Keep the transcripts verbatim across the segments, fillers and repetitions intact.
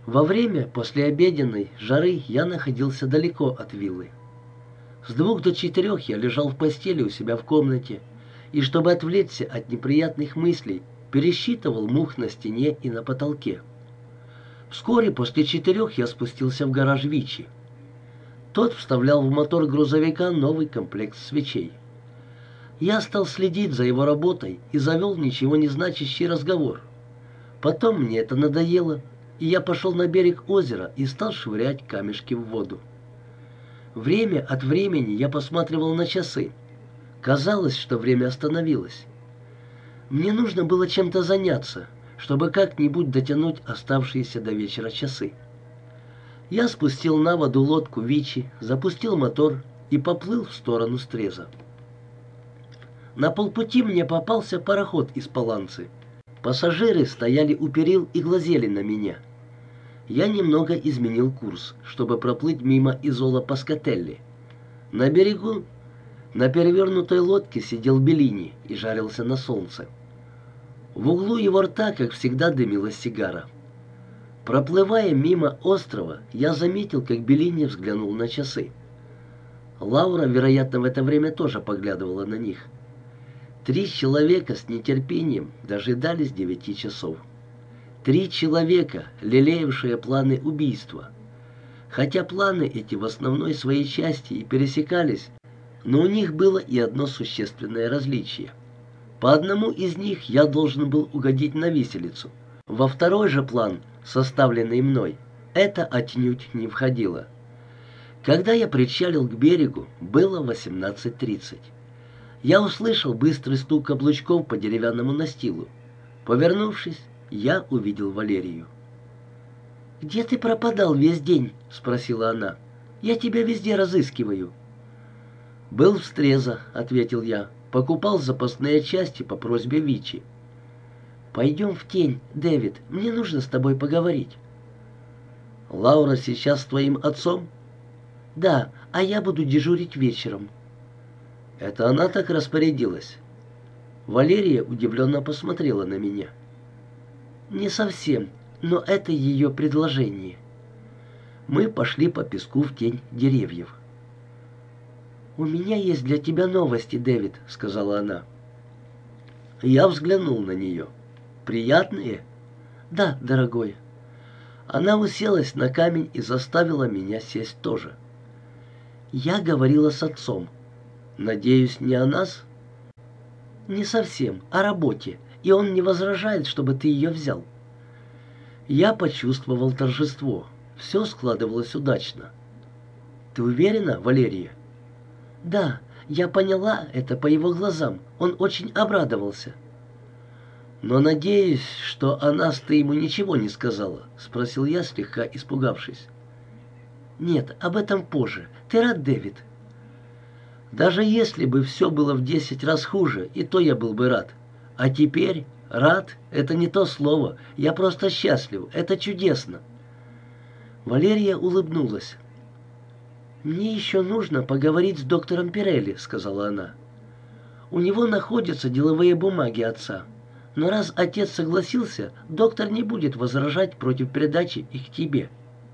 Во время послеобеденной жары я находился далеко от виллы. С двух до четырех я лежал в постели у себя в комнате и, чтобы отвлечься от неприятных мыслей, пересчитывал мух на стене и на потолке. Вскоре после четырех я спустился в гараж Вичи. Тот вставлял в мотор грузовика новый комплект свечей. Я стал следить за его работой и завел ничего не значащий разговор. Потом мне это надоело, и я пошел на берег озера и стал швырять камешки в воду. Время от времени я посматривал на часы. Казалось, что время остановилось. Мне нужно было чем-то заняться, чтобы как-нибудь дотянуть оставшиеся до вечера часы. Я спустил на воду лодку Вичи, запустил мотор и поплыл в сторону Стреза. На полпути мне попался пароход из Паланцы. Пассажиры стояли у перил и глазели на меня. Я немного изменил курс, чтобы проплыть мимо Изола Паскателли. На берегу на перевернутой лодке сидел Беллини и жарился на солнце. В углу его рта, как всегда, дымилась сигара. Проплывая мимо острова, я заметил, как Беллини взглянул на часы. Лаура, вероятно, в это время тоже поглядывала на них. Три человека с нетерпением дожидались девяти часов. Три человека, лелеявшие планы убийства. Хотя планы эти в основной своей части и пересекались, но у них было и одно существенное различие. По одному из них я должен был угодить на виселицу. Во второй же план, составленный мной, это отнюдь не входило. Когда я причалил к берегу, было восемнадцать тридцать. Я услышал быстрый стук каблучков по деревянному настилу. Повернувшись, я увидел Валерию. «Где ты пропадал весь день?» — спросила она. «Я тебя везде разыскиваю». «Был в Стреза», — ответил я. «Покупал запасные части по просьбе Вичи». «Пойдем в тень, Дэвид. Мне нужно с тобой поговорить». «Лаура сейчас с твоим отцом?» «Да, а я буду дежурить вечером». «Это она так распорядилась?» Валерия удивленно посмотрела на меня. «Не совсем, но это ее предложение». Мы пошли по песку в тень деревьев. «У меня есть для тебя новости, Дэвид», — сказала она. Я взглянул на нее. «Приятные?» «Да, дорогой». Она уселась на камень и заставила меня сесть тоже. «Я говорила с отцом». «Надеюсь, не о нас?» «Не совсем, о работе, и он не возражает, чтобы ты ее взял». Я почувствовал торжество. Все складывалось удачно. «Ты уверена, Валерия?» «Да, я поняла это по его глазам. Он очень обрадовался». «Но надеюсь, что о нас ты ему ничего не сказала?» — спросил я, слегка испугавшись. «Нет, об этом позже. Ты рад, Дэвид?» «Даже если бы все было в десять раз хуже, и то я был бы рад. А теперь рад — это не то слово. Я просто счастлив. Это чудесно». Валерия улыбнулась. «Мне еще нужно поговорить с доктором Пирелли», — сказала она. «У него находятся деловые бумаги отца. Но раз отец согласился, доктор не будет возражать против передачи их тебе».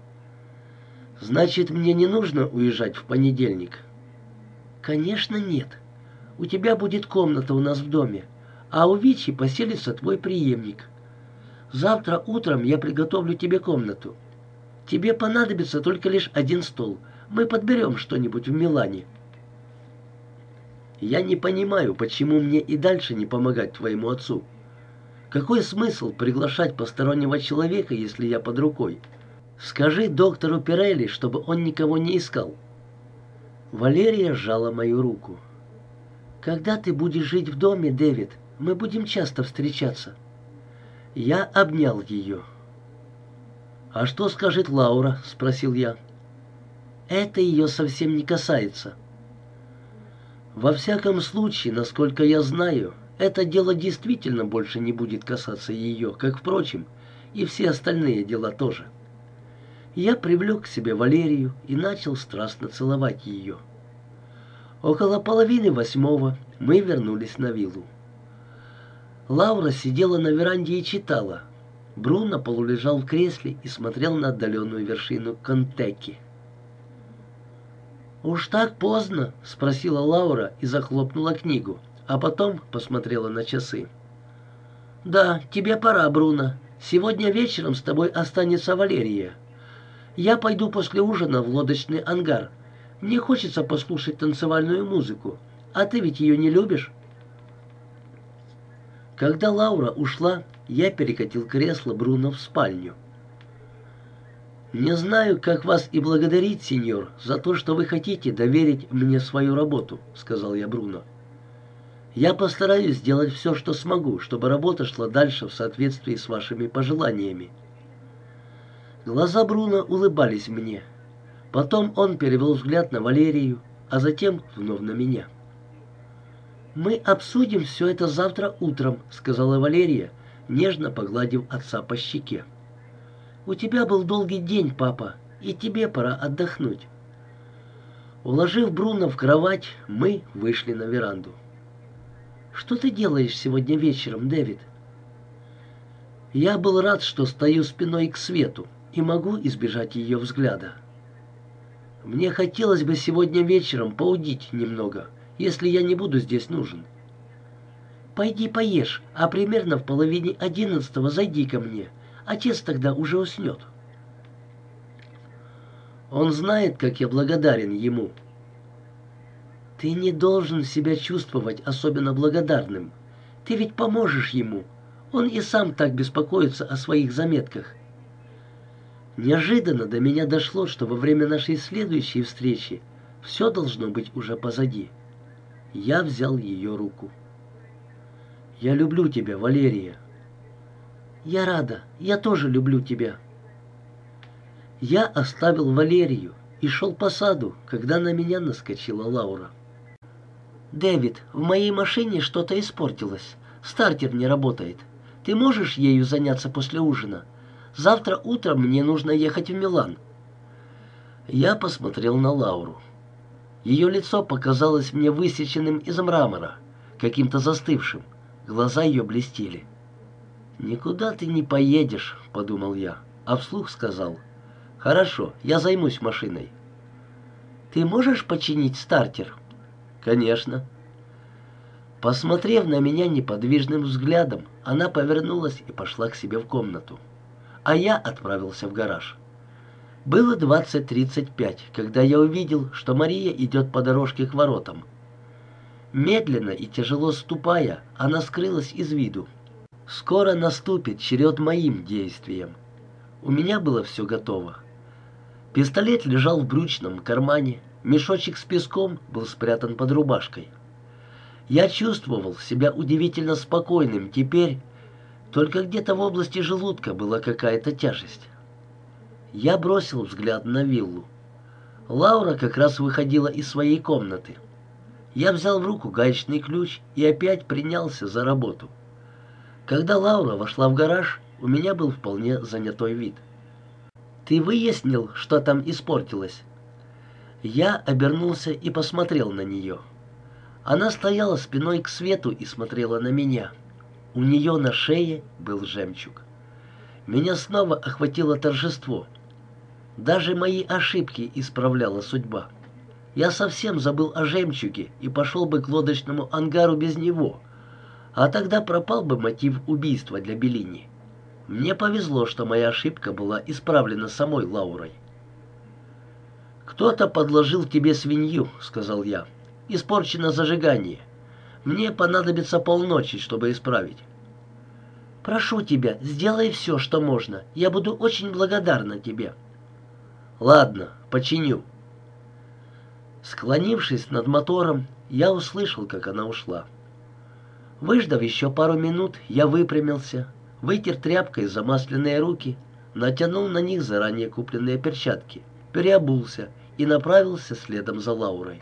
«Значит, мне не нужно уезжать в понедельник?» «Конечно, нет. У тебя будет комната у нас в доме, а у Вичи поселится твой преемник. Завтра утром я приготовлю тебе комнату. Тебе понадобится только лишь один стол. Мы подберем что-нибудь в Милане». «Я не понимаю, почему мне и дальше не помогать твоему отцу. Какой смысл приглашать постороннего человека, если я под рукой? Скажи доктору Пирелли, чтобы он никого не искал». Валерия сжала мою руку. «Когда ты будешь жить в доме, Дэвид, мы будем часто встречаться». Я обнял ее. «А что скажет Лаура?» — спросил я. «Это ее совсем не касается». «Во всяком случае, насколько я знаю, это дело действительно больше не будет касаться ее, как, впрочем, и все остальные дела тоже». Я привлек к себе Валерию и начал страстно целовать ее. Около половины восьмого мы вернулись на виллу. Лаура сидела на веранде и читала. Бруно полулежал в кресле и смотрел на отдаленную вершину Контеки. «Уж так поздно?» — спросила Лаура и захлопнула книгу, а потом посмотрела на часы. «Да, тебе пора, Бруно. Сегодня вечером с тобой останется Валерия. Я пойду после ужина в лодочный ангар. Мне хочется послушать танцевальную музыку. А ты ведь ее не любишь?» Когда Лаура ушла, я перекатил кресло Бруно в спальню. «Не знаю, как вас и благодарить, сеньор, за то, что вы хотите доверить мне свою работу», — сказал я Бруно. «Я постараюсь сделать все, что смогу, чтобы работа шла дальше в соответствии с вашими пожеланиями». Глаза Бруно улыбались мне. Потом он перевел взгляд на Валерию, а затем вновь на меня. «Мы обсудим все это завтра утром», — сказала Валерия, нежно погладив отца по щеке. «У тебя был долгий день, папа, и тебе пора отдохнуть». Уложив Бруно в кровать, мы вышли на веранду. «Что ты делаешь сегодня вечером, Дэвид?» Я был рад, что стою спиной к свету и могу избежать ее взгляда. «Мне хотелось бы сегодня вечером поудить немного, если я не буду здесь нужен». «Пойди поешь, а примерно в половине одиннадцатого зайди ко мне. Отец тогда уже уснет». Он знает, как я благодарен ему. Ты не должен себя чувствовать особенно благодарным. Ты ведь поможешь ему. Он и сам так беспокоится о своих заметках. Неожиданно до меня дошло, что во время нашей следующей встречи все должно быть уже позади. Я взял ее руку. «Я люблю тебя, Валерия». «Я рада. Я тоже люблю тебя». Я оставил Валерию и шел по саду, когда на меня наскочила Лаура. «Дэвид, в моей машине что-то испортилось. Стартер не работает. Ты можешь ею заняться после ужина? Завтра утром мне нужно ехать в Милан». Я посмотрел на Лауру. Ее лицо показалось мне высеченным из мрамора, каким-то застывшим. Глаза ее блестели. «Никуда ты не поедешь», — подумал я, а вслух сказал: «Хорошо, я займусь машиной». «Ты можешь починить стартер?» «Конечно». Посмотрев на меня неподвижным взглядом, она повернулась и пошла к себе в комнату, а я отправился в гараж. Было двадцать тридцать пять, когда я увидел, что Мария идет по дорожке к воротам. Медленно и тяжело ступая, она скрылась из виду. Скоро наступит черед моим действиям. У меня было все готово. Пистолет лежал в брючном кармане, мешочек с песком был спрятан под рубашкой. Я чувствовал себя удивительно спокойным теперь, только где-то в области желудка была какая-то тяжесть. Я бросил взгляд на виллу. Лаура как раз выходила из своей комнаты. Я взял в руку гаечный ключ и опять принялся за работу. Когда Лаура вошла в гараж, у меня был вполне занятой вид. «Ты выяснил, что там испортилось?» Я обернулся и посмотрел на нее. Она стояла спиной к свету и смотрела на меня. У нее на шее был жемчуг. Меня снова охватило торжество. Даже мои ошибки исправляла судьба. Я совсем забыл о жемчуге и пошел бы к лодочному ангару без него, а тогда пропал бы мотив убийства для Беллини. Мне повезло, что моя ошибка была исправлена самой Лаурой. «Кто-то подложил тебе свинью», — сказал я. «Испорчено зажигание. Мне понадобится полночи, чтобы исправить». «Прошу тебя, сделай все, что можно. Я буду очень благодарна тебе». «Ладно, починю». Склонившись над мотором, я услышал, как она ушла. Выждав еще пару минут, я выпрямился, вытер тряпкой замасленные руки, натянул на них заранее купленные перчатки, переобулся и направился следом за Лаурой.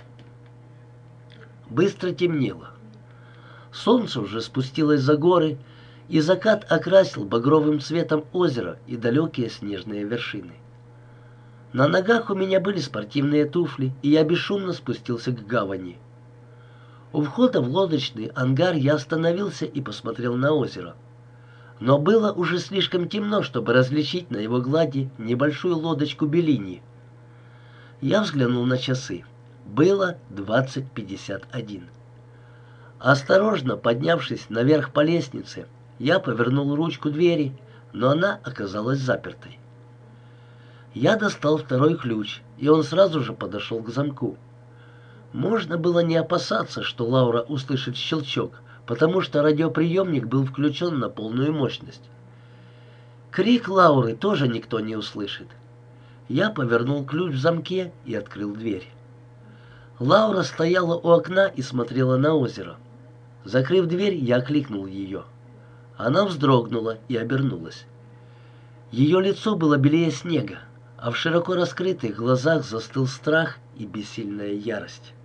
Быстро темнело. Солнце уже спустилось за горы, и закат окрасил багровым цветом озеро и далекие снежные вершины. На ногах у меня были спортивные туфли, и я бесшумно спустился к гавани. У входа в лодочный ангар я остановился и посмотрел на озеро. Но было уже слишком темно, чтобы различить на его глади небольшую лодочку Беллини. Я взглянул на часы. Было двадцать пятьдесят один. Осторожно поднявшись наверх по лестнице, я повернул ручку двери, но она оказалась запертой. Я достал второй ключ, и он сразу же подошел к замку. Можно было не опасаться, что Лаура услышит щелчок, потому что радиоприемник был включен на полную мощность. Крик Лауры тоже никто не услышит. Я повернул ключ в замке и открыл дверь. Лаура стояла у окна и смотрела на озеро. Закрыв дверь, я окликнул ее. Она вздрогнула и обернулась. Ее лицо было белее снега, а в широко раскрытых глазах застыл страх и бессильная ярость.